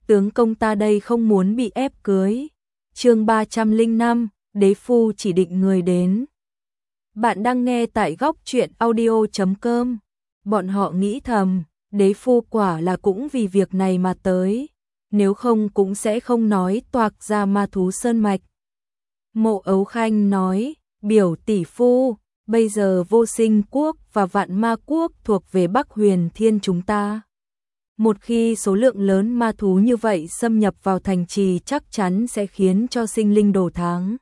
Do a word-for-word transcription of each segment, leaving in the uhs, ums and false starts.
tướng công ta đây không muốn bị ép cưới. Chương ba trăm lẻ năm, đế phu chỉ định người đến. Bạn đang nghe tại góc truyện audio chấm com. Bọn họ nghĩ thầm, đế phu quả là cũng vì việc này mà tới, nếu không cũng sẽ không nói toạc ra ma thú sơn mạch. Mộ Ấu Khanh nói, biểu tỷ phu, bây giờ Vô Sinh quốc và Vạn Ma quốc thuộc về Bắc Huyền Thiên chúng ta. Một khi số lượng lớn ma thú như vậy xâm nhập vào thành trì chắc chắn sẽ khiến cho sinh linh đổ tháng.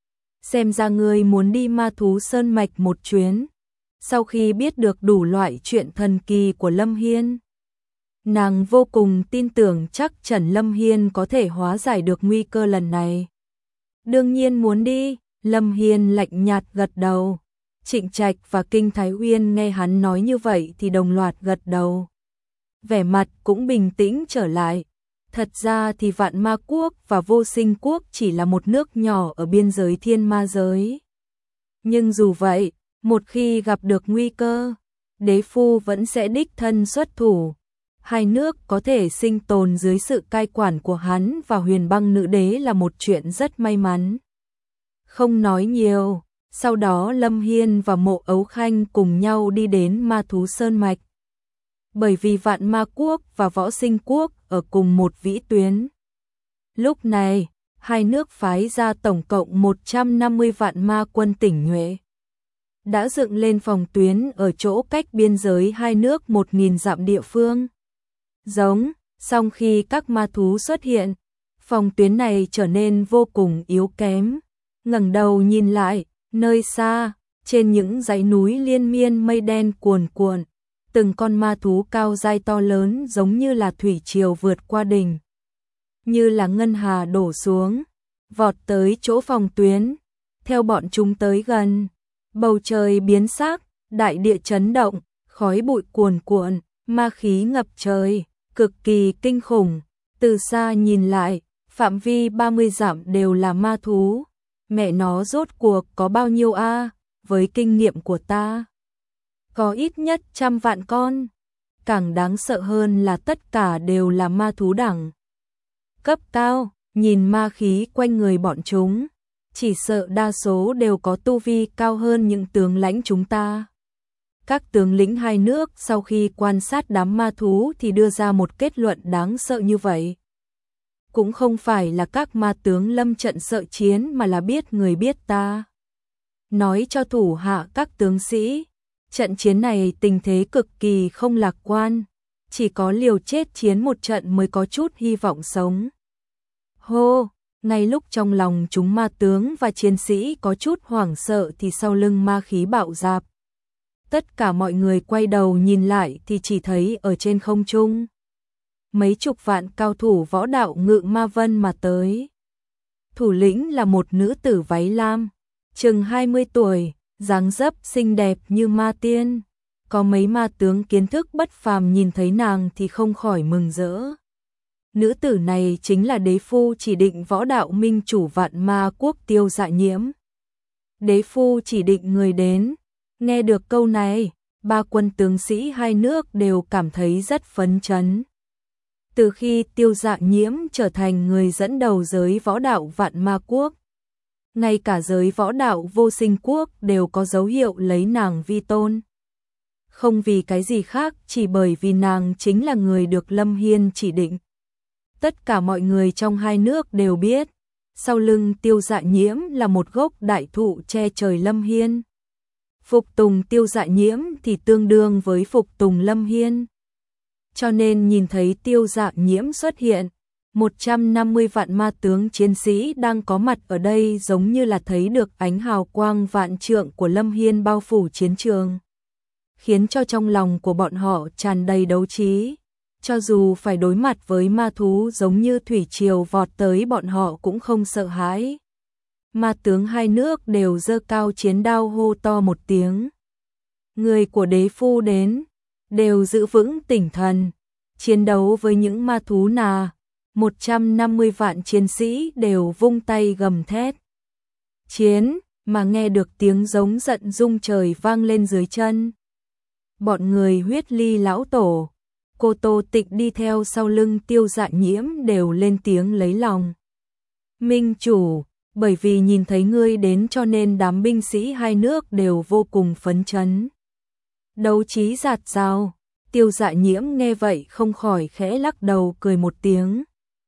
Xem ra ngươi muốn đi ma thú sơn mạch một chuyến. Sau khi biết được đủ loại chuyện thần kỳ của Lâm Hiên, nàng vô cùng tin tưởng chắc Trần Lâm Hiên có thể hóa giải được nguy cơ lần này. Đương nhiên muốn đi, Lâm Hiên lạnh nhạt gật đầu. Trịnh Trạch và Kinh Thái Uyên nghe hắn nói như vậy thì đồng loạt gật đầu. Vẻ mặt cũng bình tĩnh trở lại. Thật ra thì Vạn Ma quốc và Vô Sinh quốc chỉ là một nước nhỏ ở biên giới thiên ma giới. Nhưng dù vậy, một khi gặp được nguy cơ, đế phu vẫn sẽ đích thân xuất thủ. Hai nước có thể sinh tồn dưới sự cai quản của hắn và Huyền Băng nữ đế là một chuyện rất may mắn. Không nói nhiều, sau đó Lâm Hiên và Mộ Ấu Khanh cùng nhau đi đến ma thú sơn mạch. Bởi vì Vạn Ma quốc và Võ Sinh quốc ở cùng một vĩ tuyến. Lúc này, hai nước phái ra tổng cộng một trăm năm mươi vạn ma quân tỉnh nhuệ. Đã dựng lên phòng tuyến ở chỗ cách biên giới hai nước một nghìn dặm địa phương. Giống, song khi các ma thú xuất hiện, phòng tuyến này trở nên vô cùng yếu kém. Ngẩng đầu nhìn lại, nơi xa, trên những dãy núi liên miên mây đen cuồn cuộn, từng con ma thú cao dai to lớn giống như là thủy triều vượt qua đỉnh, như là ngân hà đổ xuống, vọt tới chỗ phòng tuyến. Theo bọn chúng tới gần, bầu trời biến sắc, đại địa chấn động, khói bụi cuồn cuộn, ma khí ngập trời, cực kỳ kinh khủng. Từ xa nhìn lại, phạm vi ba mươi dặm đều là ma thú. Mẹ nó rốt cuộc có bao nhiêu a? Với kinh nghiệm của ta, có ít nhất trăm vạn con. Càng đáng sợ hơn là tất cả đều là ma thú đẳng cấp cao. Nhìn ma khí quanh người bọn chúng, chỉ sợ đa số đều có tu vi cao hơn những tướng lãnh chúng ta. Các tướng lĩnh hai nước sau khi quan sát đám ma thú thì đưa ra một kết luận đáng sợ như vậy. Cũng không phải là các ma tướng lâm trận sợ chiến mà là biết người biết ta. Nói cho thủ hạ các tướng sĩ, trận chiến này tình thế cực kỳ không lạc quan, chỉ có liều chết chiến một trận mới có chút hy vọng sống. Hô, ngay lúc trong lòng chúng ma tướng và chiến sĩ có chút hoảng sợ thì sau lưng ma khí bạo dạp. Tất cả mọi người quay đầu nhìn lại thì chỉ thấy ở trên không trung, mấy chục vạn cao thủ võ đạo ngự ma vân mà tới. Thủ lĩnh là một nữ tử váy lam, chừng hai mươi tuổi, dáng dấp xinh đẹp như ma tiên. Có mấy ma tướng kiến thức bất phàm nhìn thấy nàng thì không khỏi mừng rỡ. Nữ tử này chính là đế phu chỉ định võ đạo minh chủ Vạn Ma quốc Tiêu Dạ Nhiễm. Đế phu chỉ định người đến. Nghe được câu này, ba quân tướng sĩ hai nước đều cảm thấy rất phấn chấn. Từ khi Tiêu Dạ Nhiễm trở thành người dẫn đầu giới võ đạo Vạn Ma quốc, ngay cả giới võ đạo Vô Sinh quốc đều có dấu hiệu lấy nàng vi tôn. Không vì cái gì khác, chỉ bởi vì nàng chính là người được Lâm Hiên chỉ định. Tất cả mọi người trong hai nước đều biết, sau lưng Tiêu Dạ Nhiễm là một gốc đại thụ che trời Lâm Hiên. Phục tùng Tiêu Dạ Nhiễm thì tương đương với phục tùng Lâm Hiên. Cho nên nhìn thấy Tiêu Dạ Nhiễm xuất hiện, một trăm năm mươi vạn ma tướng chiến sĩ đang có mặt ở đây giống như là thấy được ánh hào quang vạn trượng của Lâm Hiên bao phủ chiến trường, khiến cho trong lòng của bọn họ tràn đầy đấu trí. Cho dù phải đối mặt với ma thú giống như thủy triều vọt tới, bọn họ cũng không sợ hãi. Ma tướng hai nước đều giơ cao chiến đao hô to một tiếng. Người của đế phu đến, đều giữ vững tinh thần, chiến đấu với những ma thú nà. một trăm năm mươi vạn chiến sĩ đều vung tay gầm thét. Chiến, mà nghe được tiếng giống giận rung trời vang lên dưới chân. Bọn người huyết ly lão tổ, cô Tô Tịch đi theo sau lưng Tiêu Dạ Nhiễm đều lên tiếng lấy lòng. Minh chủ, bởi vì nhìn thấy ngươi đến cho nên đám binh sĩ hai nước đều vô cùng phấn chấn. Đấu trí giạt rào, Tiêu Dạ Nhiễm nghe vậy không khỏi khẽ lắc đầu cười một tiếng.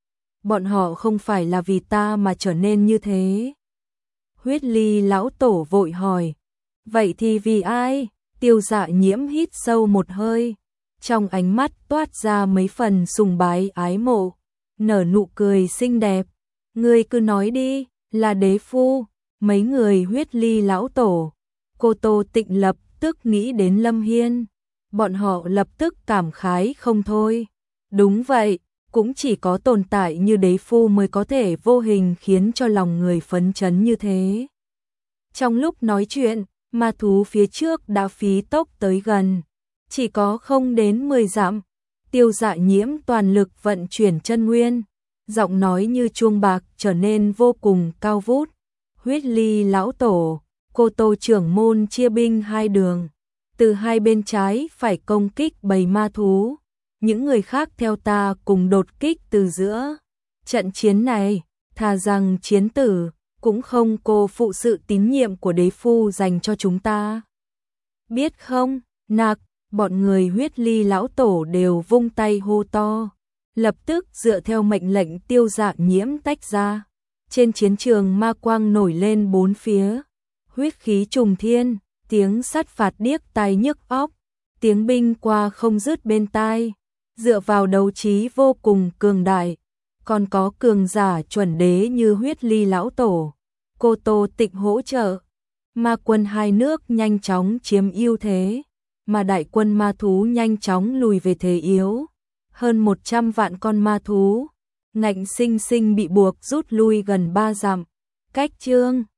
Bọn họ không phải là vì ta mà trở nên như thế. Huyết Ly lão tổ vội hỏi, vậy thì vì ai? Tiêu Dạ Nhiễm hít sâu một hơi, trong ánh mắt toát ra mấy phần sùng bái ái mộ, nở nụ cười xinh đẹp. Ngươi cứ nói đi, là đế phu. Mấy người Huyết Ly lão tổ, cô Tô Tịnh lập tức nghĩ đến Lâm Hiên. Bọn họ lập tức cảm khái không thôi. Đúng vậy, cũng chỉ có tồn tại như đế phu mới có thể vô hình khiến cho lòng người phấn chấn như thế. Trong lúc nói chuyện, ma thú phía trước đã phí tốc tới gần, chỉ có không đến mười dặm. Tiêu Dạ Nhiễm toàn lực vận chuyển chân nguyên, giọng nói như chuông bạc trở nên vô cùng cao vút. Huyết Ly lão tổ, cô Tô trưởng môn chia binh hai đường, từ hai bên trái phải công kích bầy ma thú, những người khác theo ta cùng đột kích từ giữa. Trận chiến này, thà rằng chiến tử, cũng không cô phụ sự tín nhiệm của đế phu dành cho chúng ta. Biết không, nạc, bọn người Huyết Ly lão tổ đều vung tay hô to, lập tức dựa theo mệnh lệnh Tiêu Dạ Nhiễm tách ra. Trên chiến trường ma quang nổi lên bốn phía, huyết khí trùng thiên, tiếng sắt phạt điếc tai nhức óc, tiếng binh qua không dứt bên tai. Dựa vào đấu trí vô cùng cường đại, còn có cường giả chuẩn đế như Huyết Ly lão tổ, cô Tô Tịnh hỗ trợ, ma quân hai nước nhanh chóng chiếm ưu thế, mà đại quân ma thú nhanh chóng lùi về thế yếu. Hơn một trăm vạn con ma thú ngạnh sinh sinh bị buộc rút lui gần ba dặm. Cách chương